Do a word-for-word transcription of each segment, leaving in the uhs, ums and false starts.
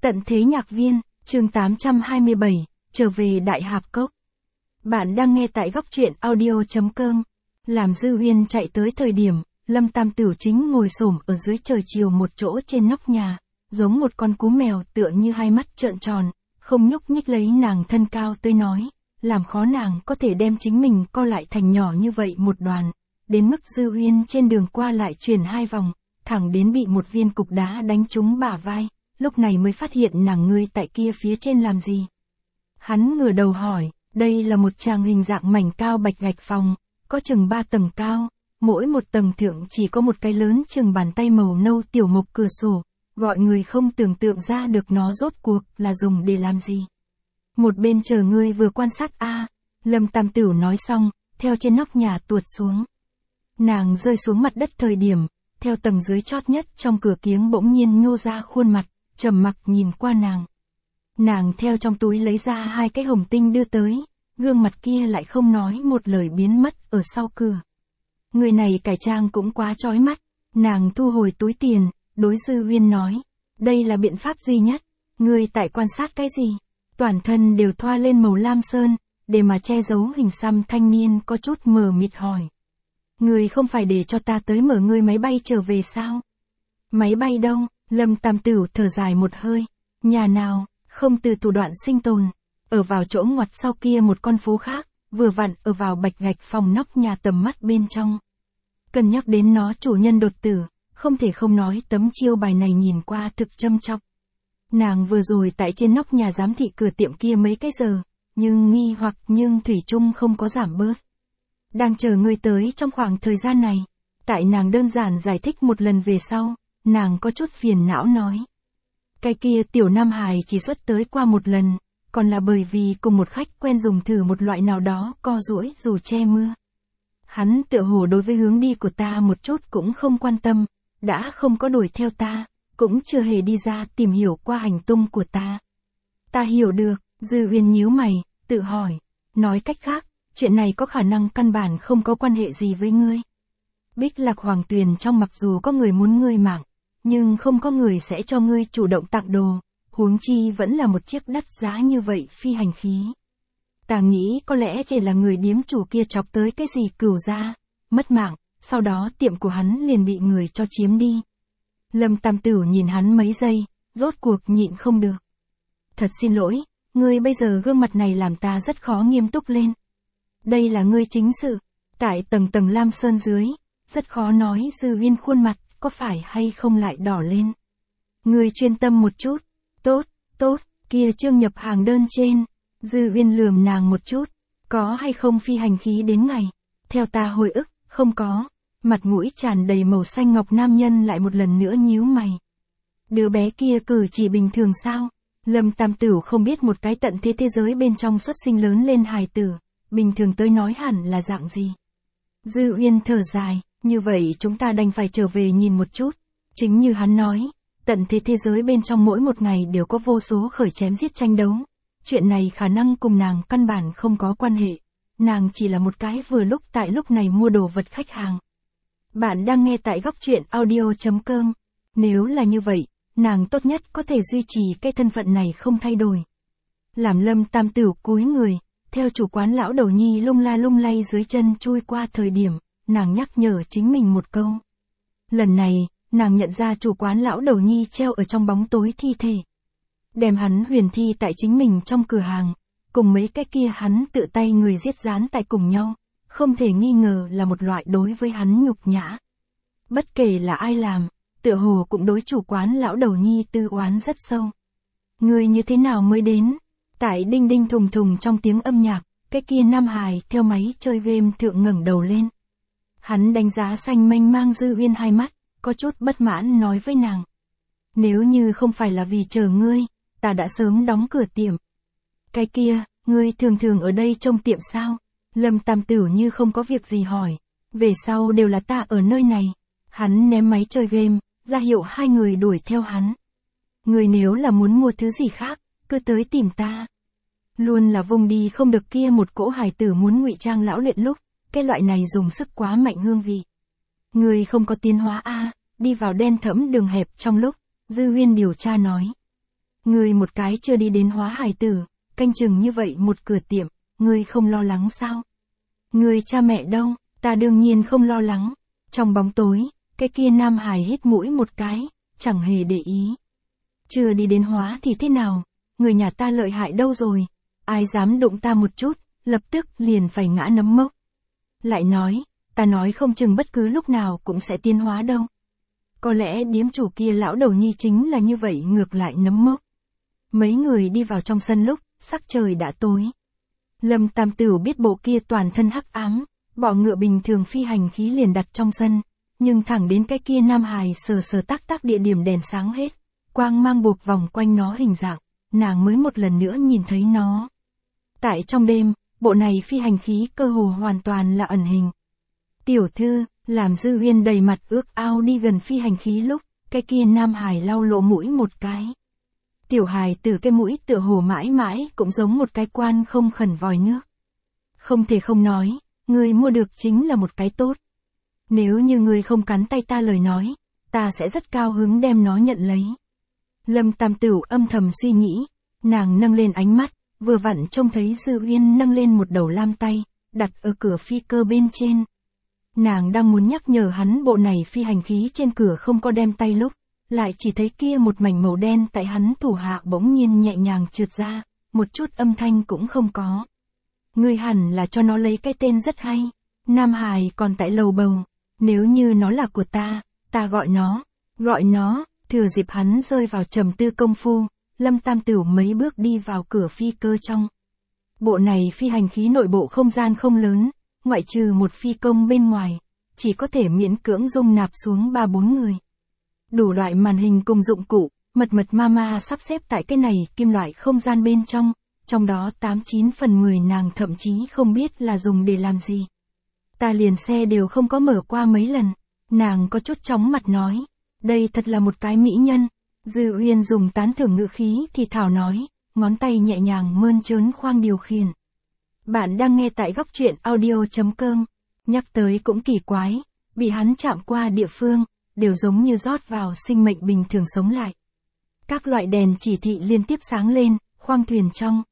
Tận thế nhạc viên, chương tám trăm hai mươi bảy, trở về Đại Hạp Cốc. Bạn đang nghe tại góc truyện audio chấm com. Làm Dư Uyên chạy tới thời điểm, Lâm Tam Tửu chính ngồi xổm ở dưới trời chiều một chỗ trên nóc nhà, giống một con cú mèo tựa như hai mắt trợn tròn, không nhúc nhích lấy nàng thân cao tới nói, làm khó nàng có thể đem chính mình co lại thành nhỏ như vậy một đoàn, đến mức Dư Uyên trên đường qua lại chuyển hai vòng, thẳng đến bị một viên cục đá đánh trúng bả vai, lúc này mới phát hiện nàng ngươi tại kia phía trên làm gì. Hắn ngửa đầu hỏi, đây là một tràng hình dạng mảnh cao bạch gạch phòng, có chừng ba tầng cao, mỗi một tầng thượng chỉ có một cái lớn chừng bàn tay màu nâu tiểu mộc cửa sổ, gọi người không tưởng tượng ra được nó rốt cuộc là dùng để làm gì. Một bên chờ ngươi vừa quan sát a. Lâm Tam Tửu nói xong, theo trên nóc nhà tuột xuống. Nàng rơi xuống mặt đất thời điểm, theo tầng dưới chót nhất trong cửa kiếng bỗng nhiên nhô ra khuôn mặt, trầm mặc nhìn qua nàng. Nàng theo trong túi lấy ra hai cái hồng tinh đưa tới, gương mặt kia lại không nói một lời biến mất ở sau cửa. Người này cải trang cũng quá chói mắt, nàng thu hồi túi tiền, đối Dư Uyên nói, đây là biện pháp duy nhất, ngươi tại quan sát cái gì? Toàn thân đều thoa lên màu lam sơn, để mà che giấu hình xăm thanh niên có chút mờ mịt hỏi. Ngươi không phải để cho ta tới mở ngươi máy bay trở về sao? Máy bay đâu? Lâm Tam Tửu thở dài một hơi. Nhà nào, không từ thủ đoạn sinh tồn. Ở vào chỗ ngoặt sau kia một con phố khác, vừa vặn ở vào bạch gạch phòng nóc nhà tầm mắt bên trong. Cần nhắc đến nó chủ nhân đột tử, không thể không nói tấm chiêu bài này nhìn qua thực châm chọc. Nàng vừa rồi tại trên nóc nhà giám thị cửa tiệm kia mấy cái giờ, nhưng nghi hoặc nhưng thủy chung không có giảm bớt. Đang chờ ngươi tới trong khoảng thời gian này. Tại nàng đơn giản giải thích một lần về sau, nàng có chút phiền não nói. Cái kia tiểu Nam Hải chỉ xuất tới qua một lần, còn là bởi vì cùng một khách quen dùng thử một loại nào đó co duỗi dù che mưa. Hắn tựa hồ đối với hướng đi của ta một chút cũng không quan tâm, đã không có đuổi theo ta, cũng chưa hề đi ra tìm hiểu qua hành tung của ta. Ta hiểu được, Dư Uyên nhíu mày, tự hỏi, nói cách khác, chuyện này có khả năng căn bản không có quan hệ gì với ngươi. Bích Lạc Hoàng Tuyền trong mặc dù có người muốn ngươi mạng, nhưng không có người sẽ cho ngươi chủ động tặng đồ, huống chi vẫn là một chiếc đắt giá như vậy phi hành khí. Ta nghĩ có lẽ chỉ là người điếm chủ kia chọc tới cái gì cửu ra, mất mạng, sau đó tiệm của hắn liền bị người cho chiếm đi. Lâm Tam Tửu nhìn hắn mấy giây, rốt cuộc nhịn không được. Thật xin lỗi, ngươi bây giờ gương mặt này làm ta rất khó nghiêm túc lên. Đây là ngươi chính sự, tại tầng tầng lam sơn dưới, rất khó nói Dư Uyên khuôn mặt, có phải hay không lại đỏ lên. Ngươi chuyên tâm một chút, tốt, tốt, kia chương nhập hàng đơn trên, Dư Uyên lườm nàng một chút, có hay không phi hành khí đến ngày, theo ta hồi ức, không có, mặt mũi tràn đầy màu xanh ngọc nam nhân lại một lần nữa nhíu mày. Đứa bé kia cử chỉ bình thường sao? Lâm Tam Tửu không biết một cái tận thế thế giới bên trong xuất sinh lớn lên hài tử, bình thường tới nói hẳn là dạng gì. Dư Uyên thở dài, như vậy chúng ta đành phải trở về nhìn một chút. Chính như hắn nói, tận thế thế giới bên trong mỗi một ngày đều có vô số khởi chém giết tranh đấu. Chuyện này khả năng cùng nàng căn bản không có quan hệ. Nàng chỉ là một cái vừa lúc tại lúc này mua đồ vật khách hàng. Bạn đang nghe tại góc truyện audio chấm com. Nếu là như vậy, nàng tốt nhất có thể duy trì cái thân phận này không thay đổi. Làm Lâm Tam Tửu cúi người, theo chủ quán lão đầu nhi lung la lung lay dưới chân chui qua thời điểm, nàng nhắc nhở chính mình một câu. Lần này, nàng nhận ra chủ quán lão đầu nhi treo ở trong bóng tối thi thể. Đem hắn huyền thi tại chính mình trong cửa hàng, cùng mấy cái kia hắn tự tay người giết dán tại cùng nhau, không thể nghi ngờ là một loại đối với hắn nhục nhã. Bất kể là ai làm, tựa hồ cũng đối chủ quán lão đầu nhi tư oán rất sâu. Người như thế nào mới đến? Tại đinh đinh thùng thùng trong tiếng âm nhạc, cái kia Nam Hải theo máy chơi game thượng ngẩng đầu lên. Hắn đánh giá xanh mênh mang Dư Uyên hai mắt, có chút bất mãn nói với nàng. Nếu như không phải là vì chờ ngươi, ta đã sớm đóng cửa tiệm. Cái kia, ngươi thường thường ở đây trông tiệm sao? Lâm Tam Tửu như không có việc gì hỏi. Về sau đều là ta ở nơi này. Hắn ném máy chơi game, ra hiệu hai người đuổi theo hắn. Ngươi nếu là muốn mua thứ gì khác, cứ tới tìm ta. Luôn là vùng đi không được kia một cỗ hài tử muốn ngụy trang lão luyện lúc, cái loại này dùng sức quá mạnh hương vị. Ngươi không có tiến hóa a, đi vào đen thẫm đường hẹp trong lúc, Dư Uyên điều tra nói. Ngươi một cái chưa đi đến hóa hải tử, canh chừng như vậy một cửa tiệm, ngươi không lo lắng sao? Ngươi cha mẹ đâu? Ta đương nhiên không lo lắng. Trong bóng tối, cái kia nam hải hít mũi một cái, chẳng hề để ý. Chưa đi đến hóa thì thế nào? Người nhà ta lợi hại đâu rồi? Ai dám đụng ta một chút, lập tức liền phải ngã nấm mốc. Lại nói, ta nói không chừng bất cứ lúc nào cũng sẽ tiến hóa đâu. Có lẽ điếm chủ kia lão đầu nhi chính là như vậy ngược lại nấm mốc. Mấy người đi vào trong sân lúc, sắc trời đã tối. Lâm Tam Tửu biết bộ kia toàn thân hắc ám, bọ ngựa bình thường phi hành khí liền đặt trong sân, nhưng thẳng đến cái kia nam hài sờ sờ tác tác địa điểm đèn sáng hết, quang mang buộc vòng quanh nó hình dạng, nàng mới một lần nữa nhìn thấy nó. Tại trong đêm, bộ này phi hành khí cơ hồ hoàn toàn là ẩn hình. Tiểu thư, làm Dư Uyên đầy mặt ước ao đi gần phi hành khí lúc, cái kia nam hài lau lỗ mũi một cái. Tiểu hài từ cái mũi tựa hồ mãi mãi cũng giống một cái quan không khẩn vòi nước. Không thể không nói, người mua được chính là một cái tốt. Nếu như người không cắn tay ta lời nói, ta sẽ rất cao hứng đem nó nhận lấy. Lâm Tam Tửu âm thầm suy nghĩ, nàng nâng lên ánh mắt, vừa vặn trông thấy Dư Uyên nâng lên một đầu lam tay, đặt ở cửa phi cơ bên trên. Nàng đang muốn nhắc nhở hắn bộ này phi hành khí trên cửa không có đem tay lúc, lại chỉ thấy kia một mảnh màu đen tại hắn thủ hạ bỗng nhiên nhẹ nhàng trượt ra, một chút âm thanh cũng không có. Ngươi hẳn là cho nó lấy cái tên rất hay. Nam Hải còn tại lầu bầu, nếu như nó là của ta, ta gọi nó, gọi nó, thừa dịp hắn rơi vào trầm tư công phu, Lâm Tam Tửu mấy bước đi vào cửa phi cơ trong. Bộ này phi hành khí nội bộ không gian không lớn, ngoại trừ một phi công bên ngoài, chỉ có thể miễn cưỡng dung nạp xuống ba bốn người. Đủ loại màn hình cùng dụng cụ, mật mật ma ma sắp xếp tại cái này kim loại không gian bên trong, trong đó tám chín phần mười nàng thậm chí không biết là dùng để làm gì. Ta liền xe đều không có mở qua mấy lần, nàng có chút chóng mặt nói, đây thật là một cái mỹ nhân. Dư Uyên dùng tán thưởng ngữ khí thì thảo nói, ngón tay nhẹ nhàng mơn trớn khoang điều khiển. Bạn đang nghe tại góc truyện audio chấm com, nhắc tới cũng kỳ quái, bị hắn chạm qua địa phương, đều giống như rót vào sinh mệnh bình thường sống lại. Các loại đèn chỉ thị liên tiếp sáng lên, khoang thuyền trong.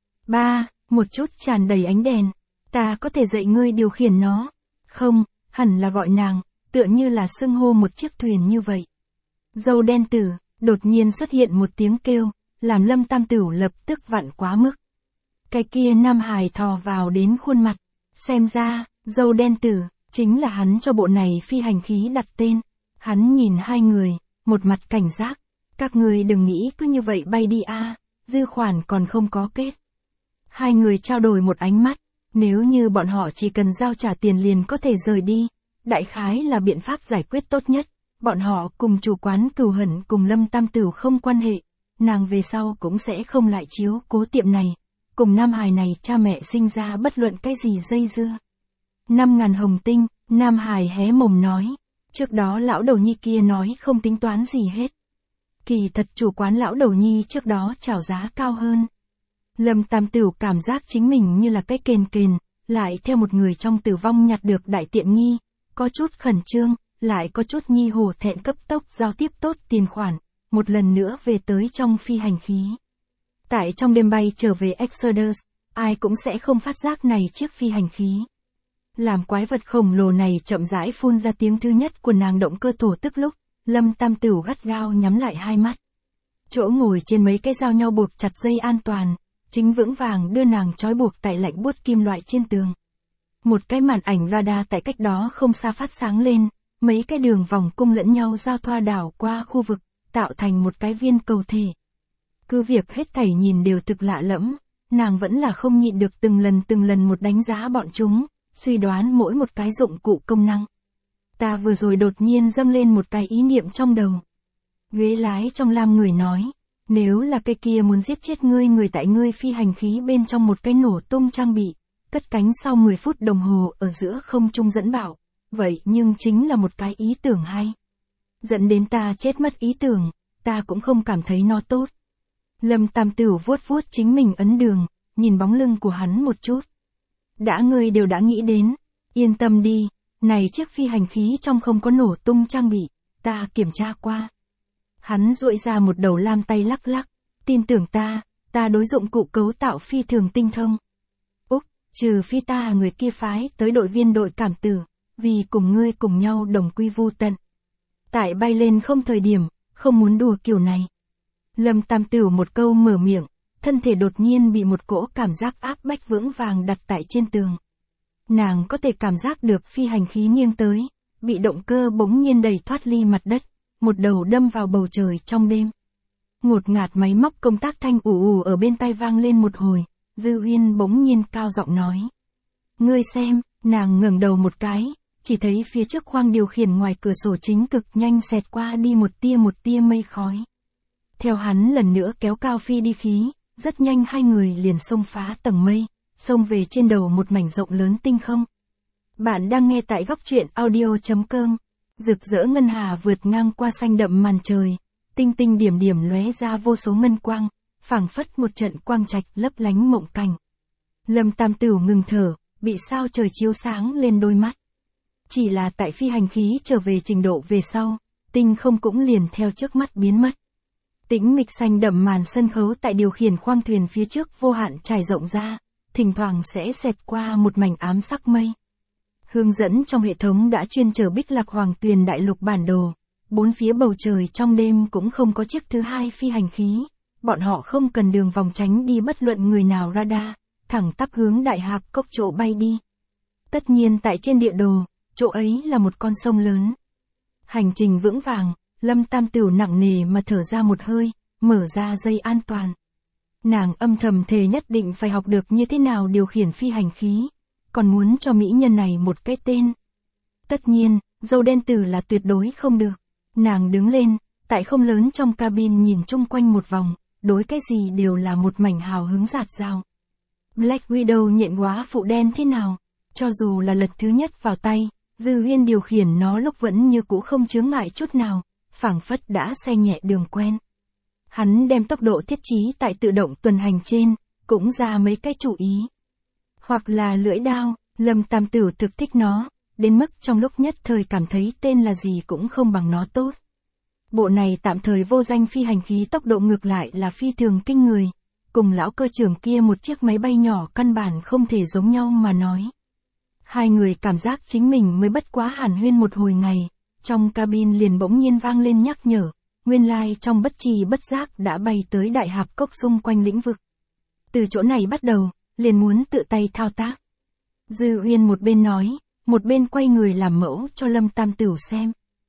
Ba, một chút tràn đầy ánh đèn, ta có thể dạy ngươi điều khiển nó. Không, hẳn là gọi nàng, tựa như là xưng hô một chiếc thuyền như vậy. Dâu đen tử, đột nhiên xuất hiện một tiếng kêu, làm Lâm Tam Tửu lập tức vặn quá mức. Cái kia nam hài thò vào đến khuôn mặt, xem ra, dâu đen tử, chính là hắn cho bộ này phi hành khí đặt tên. Hắn nhìn hai người, một mặt cảnh giác, các người đừng nghĩ cứ như vậy bay đi a, dư khoản còn không có kết. Hai người trao đổi một ánh mắt, nếu như bọn họ chỉ cần giao trả tiền liền có thể rời đi, đại khái là biện pháp giải quyết tốt nhất. Bọn họ cùng chủ quán cừu hận cùng Lâm Tam Tửu không quan hệ, nàng về sau cũng sẽ không lại chiếu cố tiệm này, cùng nam hài này cha mẹ sinh ra bất luận cái gì dây dưa. Năm ngàn hồng tinh, nam hài hé mồm nói, trước đó lão đầu nhi kia nói không tính toán gì hết. Kỳ thật chủ quán lão đầu nhi trước đó chào giá cao hơn. Lâm Tam Tửu cảm giác chính mình như là cái kền kền, lại theo một người trong tử vong nhặt được đại tiện nghi, có chút khẩn trương, lại có chút nhi hổ thẹn cấp tốc giao tiếp tốt tiền khoản, một lần nữa về tới trong phi hành khí. Tại trong đêm bay trở về Exodus, ai cũng sẽ không phát giác này chiếc phi hành khí. Làm quái vật khổng lồ này chậm rãi phun ra tiếng thứ nhất của nàng động cơ thổ tức lúc, Lâm Tam Tửu gắt gao nhắm lại hai mắt. Chỗ ngồi trên mấy cái dao nhau buộc chặt dây an toàn, chính vững vàng đưa nàng trói buộc tại lạnh buốt kim loại trên tường. Một cái màn ảnh radar tại cách đó không xa phát sáng lên, mấy cái đường vòng cung lẫn nhau giao thoa đảo qua khu vực, tạo thành một cái viên cầu thể. Cứ việc hết thảy nhìn đều thực lạ lẫm, nàng vẫn là không nhịn được từng lần từng lần một đánh giá bọn chúng, suy đoán mỗi một cái dụng cụ công năng. Ta vừa rồi đột nhiên dâng lên một cái ý niệm trong đầu. Ghế lái trong lam người nói, nếu là cái kia muốn giết chết ngươi người tại ngươi phi hành khí bên trong một cái nổ tung trang bị, cất cánh sau mười phút đồng hồ ở giữa không trung dẫn bảo, vậy nhưng chính là một cái ý tưởng hay. Dẫn đến ta chết mất ý tưởng, ta cũng không cảm thấy nó tốt. Lâm Tam Tửu vuốt vuốt chính mình ấn đường, nhìn bóng lưng của hắn một chút. Đã ngươi đều đã nghĩ đến, yên tâm đi, này chiếc phi hành khí trong không có nổ tung trang bị, ta kiểm tra qua. Hắn duỗi ra một đầu lam tay lắc lắc, tin tưởng ta, ta đối dụng cụ cấu tạo phi thường tinh thông. Úc, trừ phi ta người kia phái tới đội viên đội cảm tử, vì cùng ngươi cùng nhau đồng quy vu tận. Tại bay lên không thời điểm, không muốn đùa kiểu này. Lâm Tam Tửu một câu mở miệng, thân thể đột nhiên bị một cỗ cảm giác áp bách vững vàng đặt tại trên tường. Nàng có thể cảm giác được phi hành khí nghiêng tới, bị động cơ bỗng nhiên đẩy thoát ly mặt đất, một đầu đâm vào bầu trời trong đêm. Ngột ngạt máy móc công tác thanh ù ù ở bên tai vang lên một hồi, Dư Uyên bỗng nhiên cao giọng nói. Ngươi xem, nàng ngẩng đầu một cái, chỉ thấy phía trước khoang điều khiển ngoài cửa sổ chính cực nhanh xẹt qua đi một tia một tia mây khói. Theo hắn lần nữa kéo cao phi đi khí, rất nhanh hai người liền xông phá tầng mây, xông về trên đầu một mảnh rộng lớn tinh không. Bạn đang nghe tại góc truyện audio chấm com. Rực rỡ ngân hà vượt ngang qua xanh đậm màn trời, tinh tinh điểm điểm lóe ra vô số ngân quang, phảng phất một trận quang trạch lấp lánh mộng cảnh. Lâm Tam Tửu ngừng thở, bị sao trời chiếu sáng lên đôi mắt. Chỉ là tại phi hành khí trở về trình độ về sau, tinh không cũng liền theo trước mắt biến mất. Tĩnh mịch xanh đậm màn sân khấu tại điều khiển khoang thuyền phía trước vô hạn trải rộng ra, thỉnh thoảng sẽ xẹt qua một mảnh ám sắc mây. Hướng dẫn trong hệ thống đã chuyên chở Bích Lạc Hoàng Tuyền đại lục bản đồ, bốn phía bầu trời trong đêm cũng không có chiếc thứ hai phi hành khí, bọn họ không cần đường vòng tránh đi bất luận người nào radar, thẳng tắp hướng đại hạp cốc chỗ bay đi. Tất nhiên tại trên địa đồ, chỗ ấy là một con sông lớn. Hành trình vững vàng, Lâm Tam Tửu nặng nề mà thở ra một hơi, mở ra dây an toàn. Nàng âm thầm thề nhất định phải học được như thế nào điều khiển phi hành khí, còn muốn cho mỹ nhân này một cái tên. Tất nhiên, dâu đen tử là tuyệt đối không được. Nàng đứng lên, tại không lớn trong cabin nhìn chung quanh một vòng, đối cái gì đều là một mảnh hào hứng rạt rào. Black Widow nhện quá phụ đen thế nào? Cho dù là lần thứ nhất vào tay, Dư Uyên điều khiển nó lúc vẫn như cũ không chướng ngại chút nào, phảng phất đã xe nhẹ đường quen. Hắn đem tốc độ thiết trí tại tự động tuần hành trên, cũng ra mấy cái chủ ý. Hoặc là lưỡi đao, Lâm Tam Tửu thực thích nó, đến mức trong lúc nhất thời cảm thấy tên là gì cũng không bằng nó tốt. Bộ này tạm thời vô danh phi hành khí tốc độ ngược lại là phi thường kinh người, cùng lão cơ trưởng kia một chiếc máy bay nhỏ căn bản không thể giống nhau mà nói. Hai người cảm giác chính mình mới bất quá hàn huyên một hồi ngày, trong cabin liền bỗng nhiên vang lên nhắc nhở, nguyên lai like trong bất trì bất giác đã bay tới đại hạp cốc xung quanh lĩnh vực. Từ chỗ này bắt đầu, liền muốn tự tay thao tác. Dư Uyên một bên nói, một bên quay người làm mẫu cho Lâm Tam Tửu xem.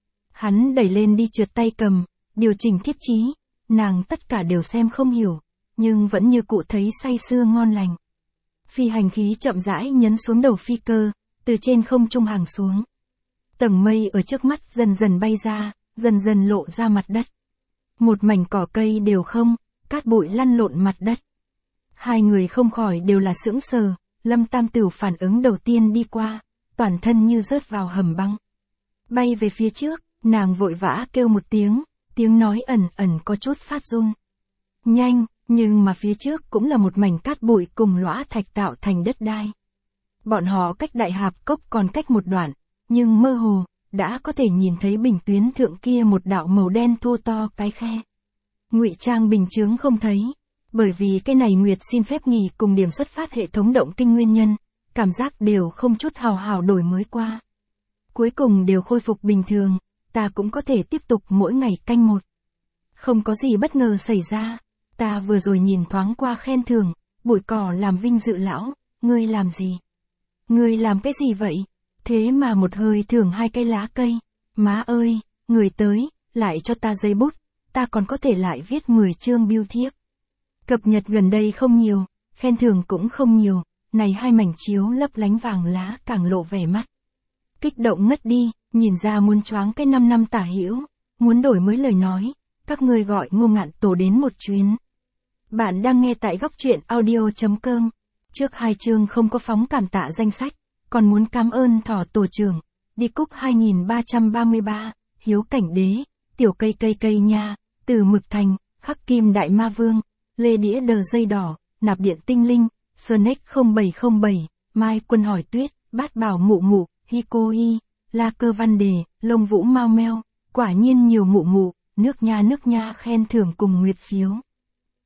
Hắn đẩy lên đi trượt tay cầm, điều chỉnh thiết trí, nàng tất cả đều xem không hiểu, nhưng vẫn như cụ thấy say sưa ngon lành. Phi hành khí chậm rãi nhấn xuống đầu phi cơ, từ trên không trung hàng xuống. Tầng mây ở trước mắt dần dần bay ra, dần dần lộ ra mặt đất. Một mảnh cỏ cây đều không, cát bụi lăn lộn mặt đất. Hai người không khỏi đều là sững sờ, Lâm Tam Tửu phản ứng đầu tiên đi qua, toàn thân như rớt vào hầm băng. Bay về phía trước, nàng vội vã kêu một tiếng, tiếng nói ẩn ẩn có chút phát run. Nhanh, nhưng mà phía trước cũng là một mảnh cát bụi cùng lõa thạch tạo thành đất đai. Bọn họ cách đại hạp cốc còn cách một đoạn, nhưng mơ hồ, đã có thể nhìn thấy bình tuyến thượng kia một đạo màu đen thô to cái khe. Ngụy trang bình chướng không thấy, bởi vì cái này Nguyệt xin phép nghỉ cùng điểm xuất phát hệ thống động tinh nguyên nhân, cảm giác đều không chút hào hào đổi mới qua. Cuối cùng đều khôi phục bình thường, ta cũng có thể tiếp tục mỗi ngày canh một. Không có gì bất ngờ xảy ra, ta vừa rồi nhìn thoáng qua khen thưởng, bụi cỏ làm vinh dự lão, ngươi làm gì? Ngươi làm cái gì vậy? Thế mà một hơi thưởng hai cây lá cây, má ơi, người tới, lại cho ta giấy bút, ta còn có thể lại viết mười chương bưu thiếp. Cập nhật gần đây không nhiều, khen thưởng cũng không nhiều, này hai mảnh chiếu lấp lánh vàng lá càng lộ vẻ mắt. Kích động ngất đi, nhìn ra muốn choáng cái năm năm tả hữu, muốn đổi mới lời nói, các ngươi gọi Ngô Ngạn Tổ đến một chuyến. Bạn đang nghe tại góc truyện audio chấm com. Trước hai chương không có phóng cảm tạ danh sách, còn muốn cảm ơn Thỏ Tổ trưởng, đi cúc hai nghìn ba trăm ba mươi ba, Hiếu Cảnh Đế, Tiểu Cây Cây Cây Nha, Từ Mực Thành, Khắc Kim Đại Ma Vương, Lê Đĩa Đờ Dây Đỏ, Nạp Điện Tinh Linh, Snake không bảy không bảy, Mai Quân Hỏi Tuyết, Bát Bảo Mụ Mụ, Hiko Hi, La Cơ Văn Đề, Lông Vũ Mau Meo, quả nhiên nhiều mụ mụ, nước nha nước nha khen thưởng cùng nguyệt phiếu.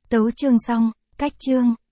Tấu chương xong, cách chương.